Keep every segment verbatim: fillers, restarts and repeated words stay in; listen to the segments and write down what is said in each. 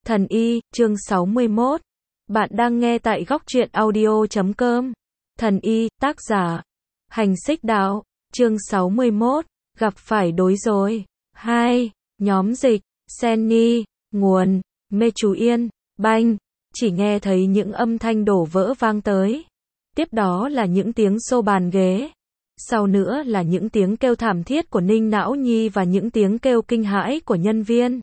Thần Y, chương sáu mươi mốt. Bạn đang nghe tại góc truyện audio chấm com. Thần Y, tác giả Hành Xích Đạo, chương sáu mươi mốt. Gặp phải đối rồi. hai. Nhóm dịch, Senny, nguồn, Mê Chú Yên, banh. Chỉ nghe thấy những âm thanh đổ vỡ vang tới. Tiếp đó là những tiếng xô bàn ghế. Sau nữa là những tiếng kêu thảm thiết của Ninh Não Nhi và những tiếng kêu kinh hãi của nhân viên.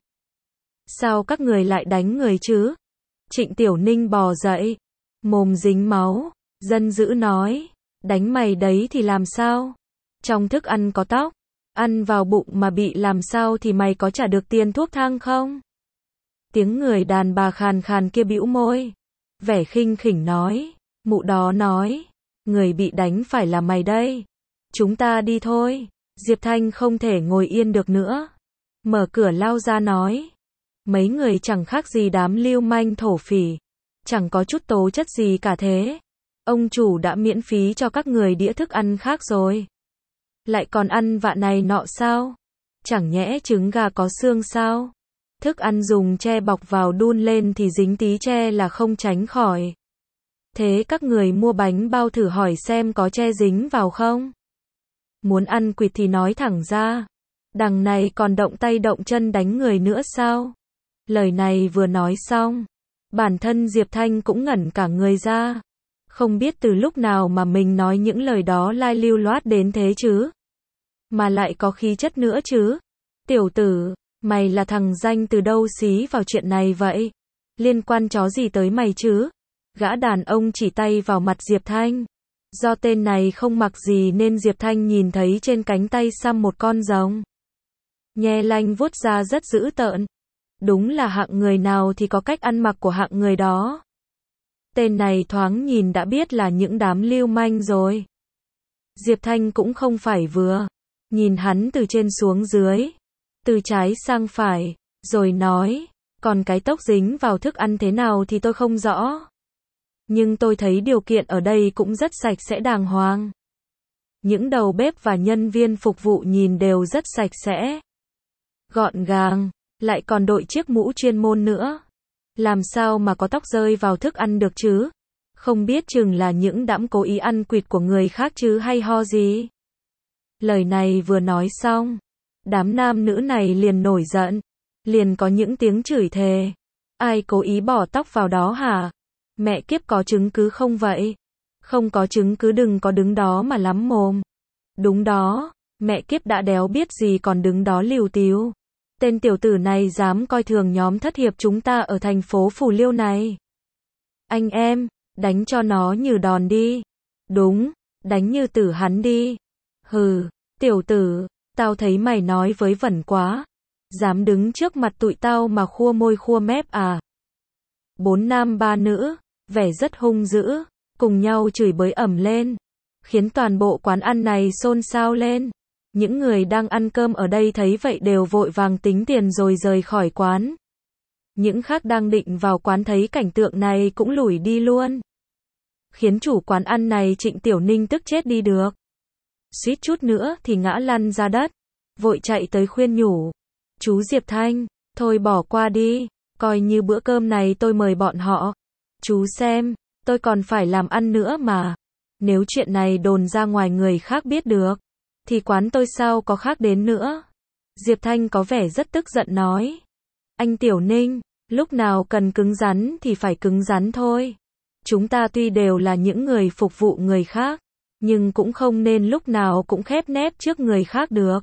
Sao các người lại đánh người chứ? Trịnh Tiểu Ninh bò dậy, mồm dính máu, dân dữ nói, đánh mày đấy thì làm sao? Trong thức ăn có tóc, ăn vào bụng mà bị làm sao thì mày có trả được tiền thuốc thang không? Tiếng người đàn bà khàn khàn kia bĩu môi, vẻ khinh khỉnh nói, mụ đó nói, người bị đánh phải là mày đây. Chúng ta đi thôi. Diệp Thanh không thể ngồi yên được nữa, mở cửa lao ra nói, mấy người chẳng khác gì đám lưu manh thổ phỉ, chẳng có chút tố chất gì cả thế. Ông chủ đã miễn phí cho các người đĩa thức ăn khác rồi, lại còn ăn vạ này nọ sao? Chẳng nhẽ trứng gà có xương sao? Thức ăn dùng tre bọc vào đun lên thì dính tí tre là không tránh khỏi. Thế các người mua bánh bao thử hỏi xem có tre dính vào không? Muốn ăn quỵt thì nói thẳng ra. Đằng này còn động tay động chân đánh người nữa sao? Lời này vừa nói xong, bản thân Diệp Thanh cũng ngẩn cả người ra. Không biết từ lúc nào mà mình nói những lời đó lai lưu loát đến thế chứ? Mà lại có khí chất nữa chứ? Tiểu tử, mày là thằng danh từ đâu xí vào chuyện này vậy? Liên quan chó gì tới mày chứ? Gã đàn ông chỉ tay vào mặt Diệp Thanh. Do tên này không mặc gì nên Diệp Thanh nhìn thấy trên cánh tay xăm một con rồng. Nhe lanh vuốt ra rất dữ tợn. Đúng là hạng người nào thì có cách ăn mặc của hạng người đó. Tên này thoáng nhìn đã biết là những đám lưu manh rồi. Diệp Thanh cũng không phải vừa. Nhìn hắn từ trên xuống dưới, từ trái sang phải, rồi nói, còn cái tóc dính vào thức ăn thế nào thì tôi không rõ. Nhưng tôi thấy điều kiện ở đây cũng rất sạch sẽ đàng hoàng. Những đầu bếp và nhân viên phục vụ nhìn đều rất sạch sẽ, gọn gàng, lại còn đội chiếc mũ chuyên môn nữa. Làm sao mà có tóc rơi vào thức ăn được chứ? Không biết chừng là những đãm cố ý ăn quỵt của người khác chứ hay ho gì. Lời này vừa nói xong, đám nam nữ này liền nổi giận, liền có những tiếng chửi thề. Ai cố ý bỏ tóc vào đó hả? Mẹ kiếp, có chứng cứ không vậy? Không có chứng cứ đừng có đứng đó mà lắm mồm. Đúng đó, mẹ kiếp đã đéo biết gì còn đứng đó liều tíu. Tên tiểu tử này dám coi thường nhóm thất hiệp chúng ta ở thành phố Phù Liêu này. Anh em, đánh cho nó như đòn đi. Đúng, đánh như tử hắn đi. Hừ, tiểu tử, tao thấy mày nói với vẩn quá. Dám đứng trước mặt tụi tao mà khua môi khua mép à? Bốn nam ba nữ, vẻ rất hung dữ, cùng nhau chửi bới ầm lên, khiến toàn bộ quán ăn này xôn xao lên. Những người đang ăn cơm ở đây thấy vậy đều vội vàng tính tiền rồi rời khỏi quán. Những khác đang định vào quán thấy cảnh tượng này cũng lủi đi luôn. Khiến chủ quán ăn này Trịnh Tiểu Ninh tức chết đi được. Suýt chút nữa thì ngã lăn ra đất, vội chạy tới khuyên nhủ. Chú Diệp Thanh, thôi bỏ qua đi, coi như bữa cơm này tôi mời bọn họ. Chú xem, tôi còn phải làm ăn nữa mà. Nếu chuyện này đồn ra ngoài người khác biết được, thì quán tôi sao có khác đến nữa. Diệp Thanh có vẻ rất tức giận nói. Anh Tiểu Ninh, lúc nào cần cứng rắn thì phải cứng rắn thôi. Chúng ta tuy đều là những người phục vụ người khác, nhưng cũng không nên lúc nào cũng khép nép trước người khác được.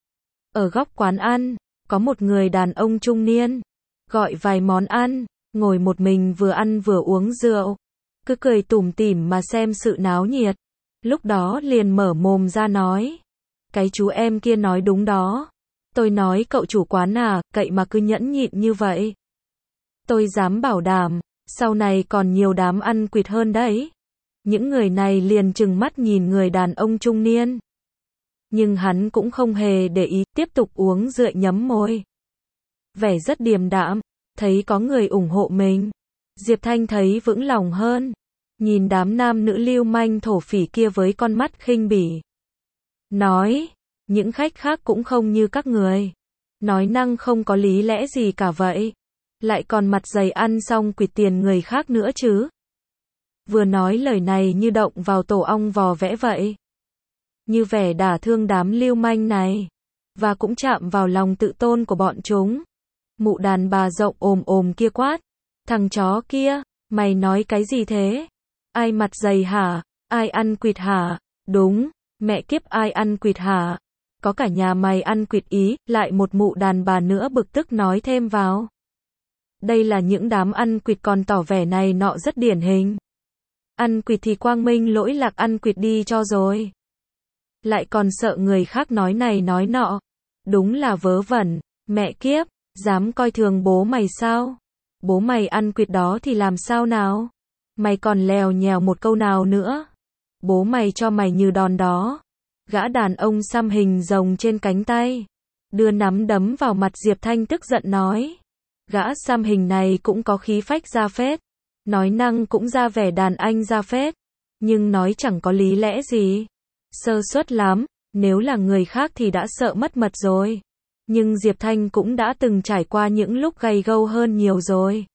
Ở góc quán ăn, có một người đàn ông trung niên, gọi vài món ăn, ngồi một mình vừa ăn vừa uống rượu, cứ cười tủm tỉm mà xem sự náo nhiệt. Lúc đó liền mở mồm ra nói, cái chú em kia nói đúng đó. Tôi nói cậu chủ quán à, cậy mà cứ nhẫn nhịn như vậy. Tôi dám bảo đảm, sau này còn nhiều đám ăn quỵt hơn đấy. Những người này liền trừng mắt nhìn người đàn ông trung niên. Nhưng hắn cũng không hề để ý, tiếp tục uống rượu nhấm môi. Vẻ rất điềm đạm, thấy có người ủng hộ mình. Diệp Thanh thấy vững lòng hơn. Nhìn đám nam nữ lưu manh thổ phỉ kia với con mắt khinh bỉ. Nói, những khách khác cũng không như các người. Nói năng không có lý lẽ gì cả vậy. Lại còn mặt dày ăn xong quỵt tiền người khác nữa chứ. Vừa nói lời này như động vào tổ ong vò vẽ vậy. Như vẻ đả thương đám lưu manh này. Và cũng chạm vào lòng tự tôn của bọn chúng. Mụ đàn bà rộng ồm ồm kia quát. Thằng chó kia, mày nói cái gì thế? Ai mặt dày hả? Ai ăn quỵt hả? Đúng, mẹ kiếp ai ăn quỵt hả? Có cả nhà mày ăn quỵt ý, lại một mụ đàn bà nữa bực tức nói thêm vào. Đây là những đám ăn quỵt còn tỏ vẻ này nọ rất điển hình. Ăn quỵt thì quang minh lỗi lạc ăn quỵt đi cho rồi. Lại còn sợ người khác nói này nói nọ. Đúng là vớ vẩn, mẹ kiếp, dám coi thường bố mày sao? Bố mày ăn quỵt đó thì làm sao nào? Mày còn lèo nhèo một câu nào nữa? Bố mày cho mày như đòn đó. Gã đàn ông xăm hình rồng trên cánh tay. Đưa nắm đấm vào mặt Diệp Thanh tức giận nói. Gã xăm hình này cũng có khí phách ra phết. Nói năng cũng ra vẻ đàn anh ra phết. Nhưng nói chẳng có lý lẽ gì. Sơ suất lắm, nếu là người khác thì đã sợ mất mật rồi. Nhưng Diệp Thanh cũng đã từng trải qua những lúc gay gâu hơn nhiều rồi.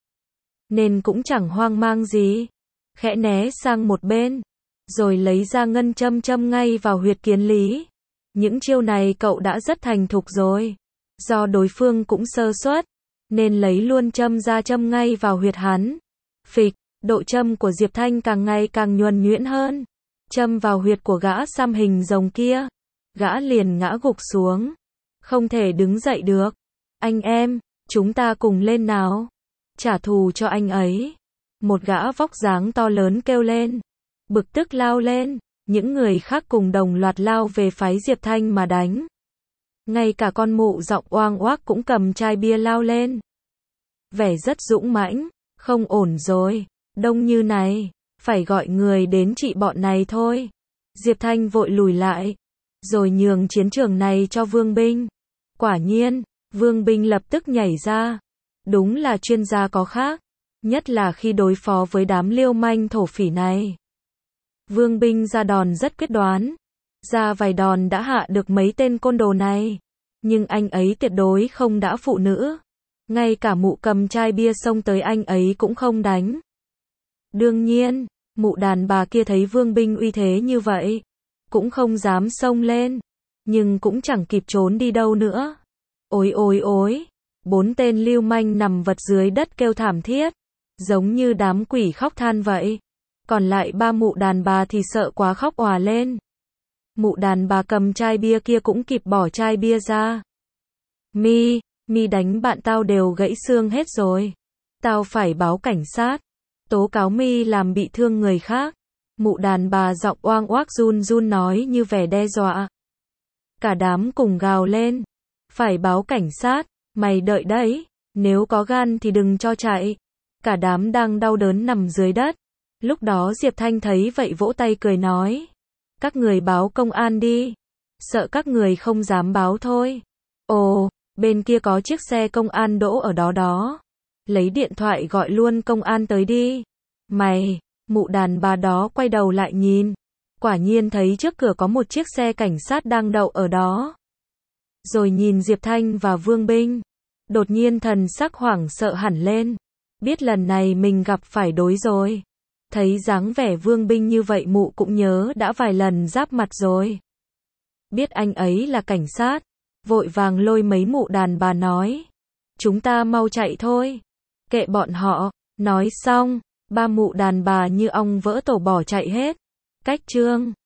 Nên cũng chẳng hoang mang gì. Khẽ né sang một bên. Rồi lấy ra ngân châm châm ngay vào huyệt kiến lý. Những chiêu này cậu đã rất thành thục rồi. Do đối phương cũng sơ suất. Nên lấy luôn châm ra châm ngay vào huyệt hắn. Phịch, độ châm của Diệp Thanh càng ngày càng nhuần nhuyễn hơn. Châm vào huyệt của gã xăm hình rồng kia. Gã liền ngã gục xuống. Không thể đứng dậy được. Anh em, chúng ta cùng lên nào. Trả thù cho anh ấy. Một gã vóc dáng to lớn kêu lên. Bực tức lao lên. Những người khác cùng đồng loạt lao về phái Diệp Thanh mà đánh. Ngay cả con mụ giọng oang oác cũng cầm chai bia lao lên. Vẻ rất dũng mãnh. Không ổn rồi. Đông như này. Phải gọi người đến trị bọn này thôi. Diệp Thanh vội lùi lại. Rồi nhường chiến trường này cho Vương Binh. Quả nhiên, Vương Binh lập tức nhảy ra. Đúng là chuyên gia có khác. Nhất là khi đối phó với đám liêu manh thổ phỉ này. Vương Binh ra đòn rất quyết đoán. Ra vài đòn đã hạ được mấy tên côn đồ này. Nhưng anh ấy tuyệt đối không đã phụ nữ. Ngay cả mụ cầm chai bia xông tới anh ấy cũng không đánh. Đương nhiên, mụ đàn bà kia thấy Vương Binh uy thế như vậy. Cũng không dám xông lên. Nhưng cũng chẳng kịp trốn đi đâu nữa. Ôi ôi ôi. Bốn tên lưu manh nằm vật dưới đất kêu thảm thiết. Giống như đám quỷ khóc than vậy. Còn lại ba mụ đàn bà thì sợ quá khóc òa lên. Mụ đàn bà cầm chai bia kia cũng kịp bỏ chai bia ra. Mi, mi đánh bạn tao đều gãy xương hết rồi. Tao phải báo cảnh sát. Tố cáo mi làm bị thương người khác. Mụ đàn bà giọng oang oác run run nói như vẻ đe dọa. Cả đám cùng gào lên. Phải báo cảnh sát, mày đợi đấy. Nếu có gan thì đừng cho chạy. Cả đám đang đau đớn nằm dưới đất. Lúc đó Diệp Thanh thấy vậy vỗ tay cười nói. Các người báo công an đi. Sợ các người không dám báo thôi. Ồ, bên kia có chiếc xe công an đỗ ở đó đó. Lấy điện thoại gọi luôn công an tới đi. Mày, mụ đàn bà đó quay đầu lại nhìn. Quả nhiên thấy trước cửa có một chiếc xe cảnh sát đang đậu ở đó. Rồi nhìn Diệp Thanh và Vương Binh. Đột nhiên thần sắc hoảng sợ hẳn lên. Biết lần này mình gặp phải đối rồi. Thấy dáng vẻ Vương Binh như vậy mụ cũng nhớ đã vài lần giáp mặt rồi. Biết anh ấy là cảnh sát. Vội vàng lôi mấy mụ đàn bà nói. Chúng ta mau chạy thôi. Kệ bọn họ. Nói xong, ba mụ đàn bà như ong vỡ tổ bỏ chạy hết. Cách chương